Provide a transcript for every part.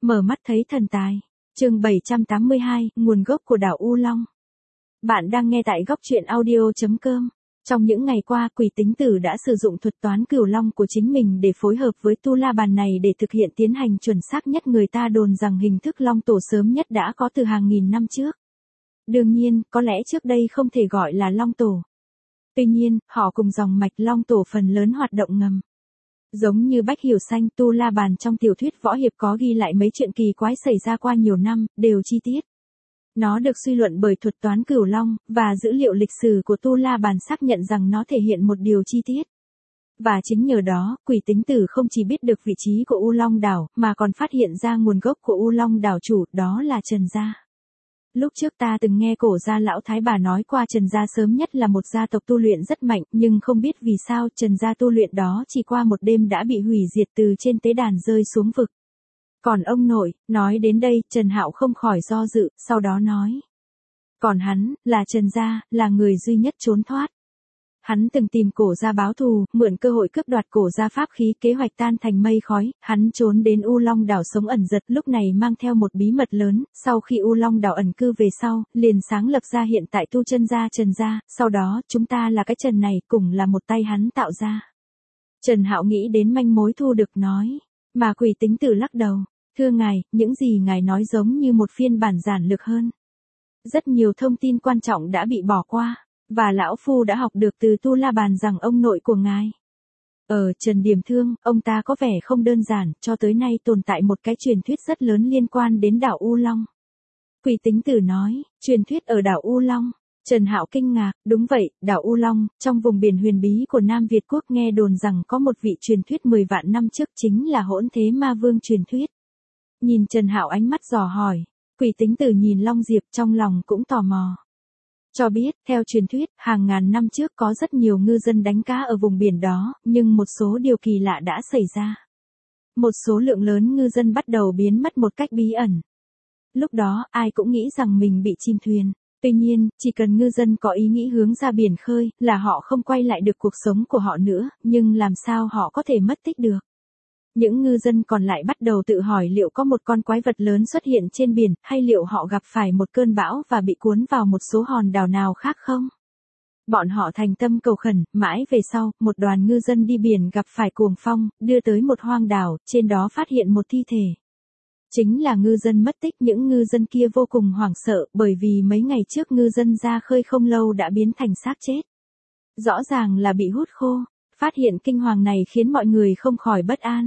Mở mắt thấy thần tài. Chương 782, nguồn gốc của đảo U Long. Bạn đang nghe tại góc truyện audio.com. Trong những ngày qua, Quỷ Tính Tử đã sử dụng thuật toán Cửu Long của chính mình để phối hợp với Tu La Bàn này để thực hiện tiến hành chuẩn xác nhất. Người ta đồn rằng hình thức Long Tổ sớm nhất đã có từ hàng nghìn năm trước. Đương nhiên, có lẽ trước đây không thể gọi là Long Tổ. Tuy nhiên, họ cùng dòng mạch Long Tổ phần lớn hoạt động ngầm. Giống như Bách Hiểu Xanh, Tu La Bàn trong tiểu thuyết võ hiệp có ghi lại mấy chuyện kỳ quái xảy ra qua nhiều năm, đều chi tiết. Nó được suy luận bởi thuật toán Cửu Long, và dữ liệu lịch sử của Tu La Bàn xác nhận rằng nó thể hiện một điều chi tiết. Và chính nhờ đó, Quỷ Tính Tử không chỉ biết được vị trí của U Long đảo, mà còn phát hiện ra nguồn gốc của U Long đảo chủ, đó là Trần Gia. Lúc trước ta từng nghe Cổ Gia lão thái bà nói qua Trần Gia sớm nhất là một gia tộc tu luyện rất mạnh, nhưng không biết vì sao Trần Gia tu luyện đó chỉ qua một đêm đã bị hủy diệt từ trên tế đàn rơi xuống vực. Còn ông nội, nói đến đây, Trần Hạo không khỏi do dự, sau đó nói. Còn hắn, là Trần Gia, là người duy nhất trốn thoát. Hắn từng tìm Cổ Gia báo thù, mượn cơ hội cướp đoạt Cổ Gia pháp khí, kế hoạch tan thành mây khói, hắn trốn đến U Long đảo sống ẩn giật, lúc này mang theo một bí mật lớn, sau khi U Long đảo ẩn cư về sau, liền sáng lập ra hiện tại Tu Chân Gia Trần Gia, sau đó, chúng ta là cái Trần này, cùng là một tay hắn tạo ra. Trần Hạo nghĩ đến manh mối thu được nói, mà Quỷ Tính Tử lắc đầu, thưa ngài, những gì ngài nói giống như một phiên bản giản lược hơn. Rất nhiều thông tin quan trọng đã bị bỏ qua. Và lão phu đã học được từ Tu La Bàn rằng ông nội của ngài. Trần Điểm Thương, ông ta có vẻ không đơn giản, cho tới nay tồn tại một cái truyền thuyết rất lớn liên quan đến đảo U Long. Quỷ Tính Tử nói, truyền thuyết ở đảo U Long. Trần Hạo kinh ngạc, đúng vậy, đảo U Long, trong vùng biển huyền bí của Nam Việt Quốc nghe đồn rằng có một vị truyền thuyết 10 vạn năm trước chính là Hỗn Thế Ma Vương truyền thuyết. Nhìn Trần Hạo ánh mắt dò hỏi, Quỷ Tính Tử nhìn Long Diệp trong lòng cũng tò mò. Cho biết, theo truyền thuyết, hàng ngàn năm trước có rất nhiều ngư dân đánh cá ở vùng biển đó, nhưng một số điều kỳ lạ đã xảy ra. Một số lượng lớn ngư dân bắt đầu biến mất một cách bí ẩn. Lúc đó, ai cũng nghĩ rằng mình bị chìm thuyền. Tuy nhiên, chỉ cần ngư dân có ý nghĩ hướng ra biển khơi, là họ không quay lại được cuộc sống của họ nữa, nhưng làm sao họ có thể mất tích được? Những ngư dân còn lại bắt đầu tự hỏi liệu có một con quái vật lớn xuất hiện trên biển, hay liệu họ gặp phải một cơn bão và bị cuốn vào một số hòn đảo nào khác không? Bọn họ thành tâm cầu khẩn, mãi về sau, một đoàn ngư dân đi biển gặp phải cuồng phong, đưa tới một hoang đảo, trên đó phát hiện một thi thể. Chính là ngư dân mất tích. Những ngư dân kia vô cùng hoảng sợ, bởi vì mấy ngày trước ngư dân ra khơi không lâu đã biến thành xác chết. Rõ ràng là bị hút khô. Phát hiện kinh hoàng này khiến mọi người không khỏi bất an.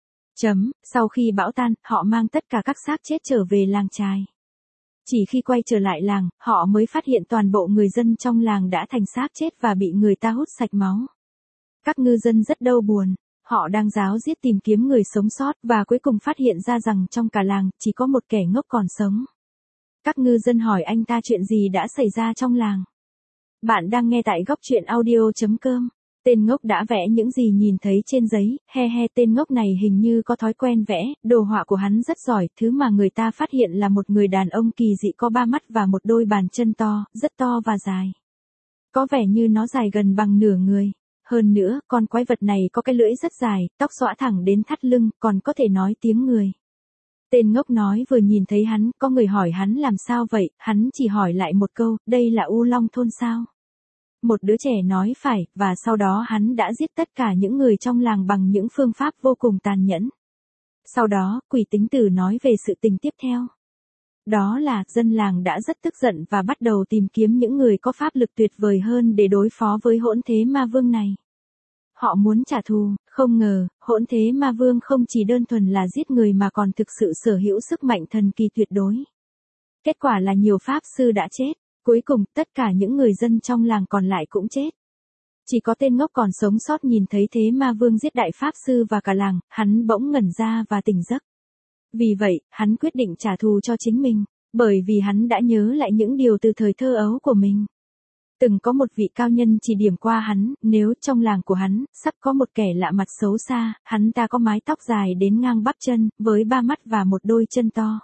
Sau khi bão tan, họ mang tất cả các xác chết trở về làng chài. Chỉ khi quay trở lại làng, họ mới phát hiện toàn bộ người dân trong làng đã thành xác chết và bị người ta hút sạch máu. Các ngư dân rất đau buồn, họ đang ráo riết tìm kiếm người sống sót và cuối cùng phát hiện ra rằng trong cả làng chỉ có một kẻ ngốc còn sống. Các ngư dân hỏi anh ta chuyện gì đã xảy ra trong làng. Bạn đang nghe tại góc truyện audio.com. Tên ngốc đã vẽ những gì nhìn thấy trên giấy, tên ngốc này hình như có thói quen vẽ, đồ họa của hắn rất giỏi, thứ mà người ta phát hiện là một người đàn ông kỳ dị có 3 mắt và một đôi bàn chân to, rất to và dài. Có vẻ như nó dài gần bằng nửa người. Hơn nữa, con quái vật này có cái lưỡi rất dài, tóc xõa thẳng đến thắt lưng, còn có thể nói tiếng người. Tên ngốc nói vừa nhìn thấy hắn, có người hỏi hắn làm sao vậy, hắn chỉ hỏi lại một câu, đây là U Long thôn sao? Một đứa trẻ nói phải, và sau đó hắn đã giết tất cả những người trong làng bằng những phương pháp vô cùng tàn nhẫn. Sau đó, Quỷ Tính Tử nói về sự tình tiếp theo. Đó là, dân làng đã rất tức giận và bắt đầu tìm kiếm những người có pháp lực tuyệt vời hơn để đối phó với Hỗn Thế Ma Vương này. Họ muốn trả thù, không ngờ, Hỗn Thế Ma Vương không chỉ đơn thuần là giết người mà còn thực sự sở hữu sức mạnh thần kỳ tuyệt đối. Kết quả là nhiều pháp sư đã chết. Cuối cùng, tất cả những người dân trong làng còn lại cũng chết. Chỉ có tên ngốc còn sống sót nhìn thấy Thế Ma Vương giết đại pháp sư và cả làng, hắn bỗng ngẩn ra và tỉnh giấc. Vì vậy, hắn quyết định trả thù cho chính mình, bởi vì hắn đã nhớ lại những điều từ thời thơ ấu của mình. Từng có một vị cao nhân chỉ điểm qua hắn, nếu trong làng của hắn, sắp có một kẻ lạ mặt xấu xa, hắn ta có mái tóc dài đến ngang bắp chân, với 3 mắt và một đôi chân to.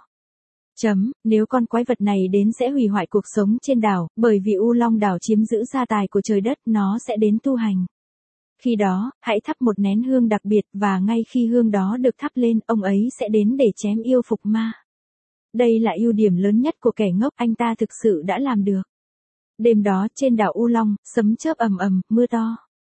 Nếu con quái vật này đến sẽ hủy hoại cuộc sống trên đảo, bởi vì U Long đảo chiếm giữ gia tài của trời đất, nó sẽ đến tu hành. Khi đó, hãy thắp một nén hương đặc biệt và ngay khi hương đó được thắp lên, ông ấy sẽ đến để chém yêu phục ma. Đây là ưu điểm lớn nhất của kẻ ngốc, anh ta thực sự đã làm được. Đêm đó trên đảo U Long, sấm chớp ầm ầm, mưa to.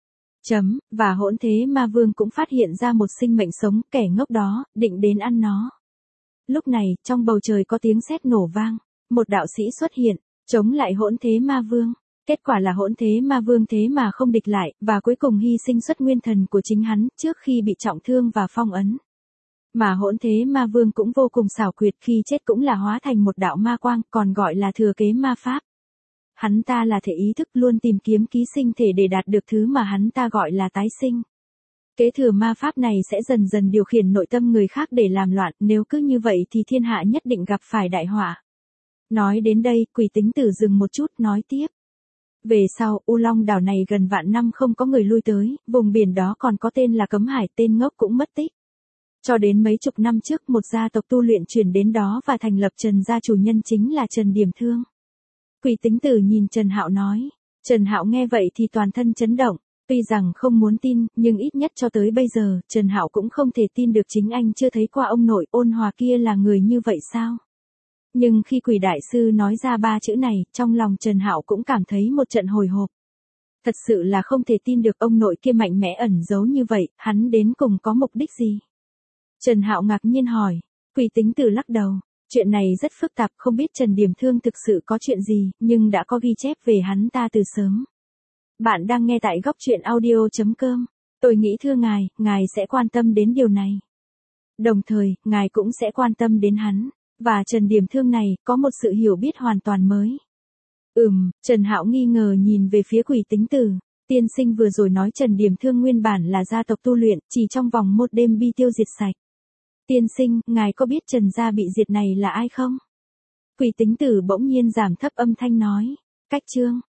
Và hỗn thế ma vương cũng phát hiện ra một sinh mệnh sống, kẻ ngốc đó, định đến ăn nó. Lúc này, trong bầu trời có tiếng sét nổ vang. Một đạo sĩ xuất hiện, chống lại hỗn thế ma vương. Kết quả là hỗn thế ma vương thế mà không địch lại, và cuối cùng hy sinh xuất nguyên thần của chính hắn, trước khi bị trọng thương và phong ấn. Mà hỗn thế ma vương cũng vô cùng xảo quyệt, khi chết cũng là hóa thành một đạo ma quang, còn gọi là thừa kế ma pháp. Hắn ta là thể ý thức luôn tìm kiếm ký sinh thể để đạt được thứ mà hắn ta gọi là tái sinh. Kế thừa ma pháp này sẽ dần dần điều khiển nội tâm người khác để làm loạn, nếu cứ như vậy thì thiên hạ nhất định gặp phải đại họa. Nói đến đây, Quỷ Tính Tử dừng một chút, nói tiếp. Về sau, U Long đảo này gần vạn năm không có người lui tới, vùng biển đó còn có tên là Cấm Hải, tên ngốc cũng mất tích. Cho đến mấy chục năm trước một gia tộc tu luyện chuyển đến đó và thành lập Trần gia, chủ nhân chính là Trần Điểm Thương. Quỷ Tính Tử nhìn Trần Hạo nói. Trần Hạo nghe vậy thì toàn thân chấn động. Tuy rằng không muốn tin, nhưng ít nhất cho tới bây giờ, Trần Hạo cũng không thể tin được chính anh chưa thấy qua ông nội Ôn Hòa kia là người như vậy sao? Nhưng khi Quỷ Đại Sư nói ra 3 chữ này, trong lòng Trần Hạo cũng cảm thấy một trận hồi hộp. Thật sự là không thể tin được ông nội kia mạnh mẽ ẩn giấu như vậy, hắn đến cùng có mục đích gì? Trần Hạo ngạc nhiên hỏi. Quỷ Tính Tử lắc đầu. Chuyện này rất phức tạp, không biết Trần Điểm Thương thực sự có chuyện gì, nhưng đã có ghi chép về hắn ta từ sớm. Bạn đang nghe tại góc truyện audio.com. Tôi nghĩ thưa ngài sẽ quan tâm đến điều này. Đồng thời, ngài cũng sẽ quan tâm đến hắn. Và Trần Điểm Thương này, có một sự hiểu biết hoàn toàn mới. Trần Hạo nghi ngờ nhìn về phía Quỷ Tính Tử. Tiên sinh vừa rồi nói Trần Điểm Thương nguyên bản là gia tộc tu luyện, chỉ trong vòng một đêm bị tiêu diệt sạch. Tiên sinh, ngài có biết Trần gia bị diệt này là ai không? Quỷ Tính Tử bỗng nhiên giảm thấp âm thanh nói. Cách chương.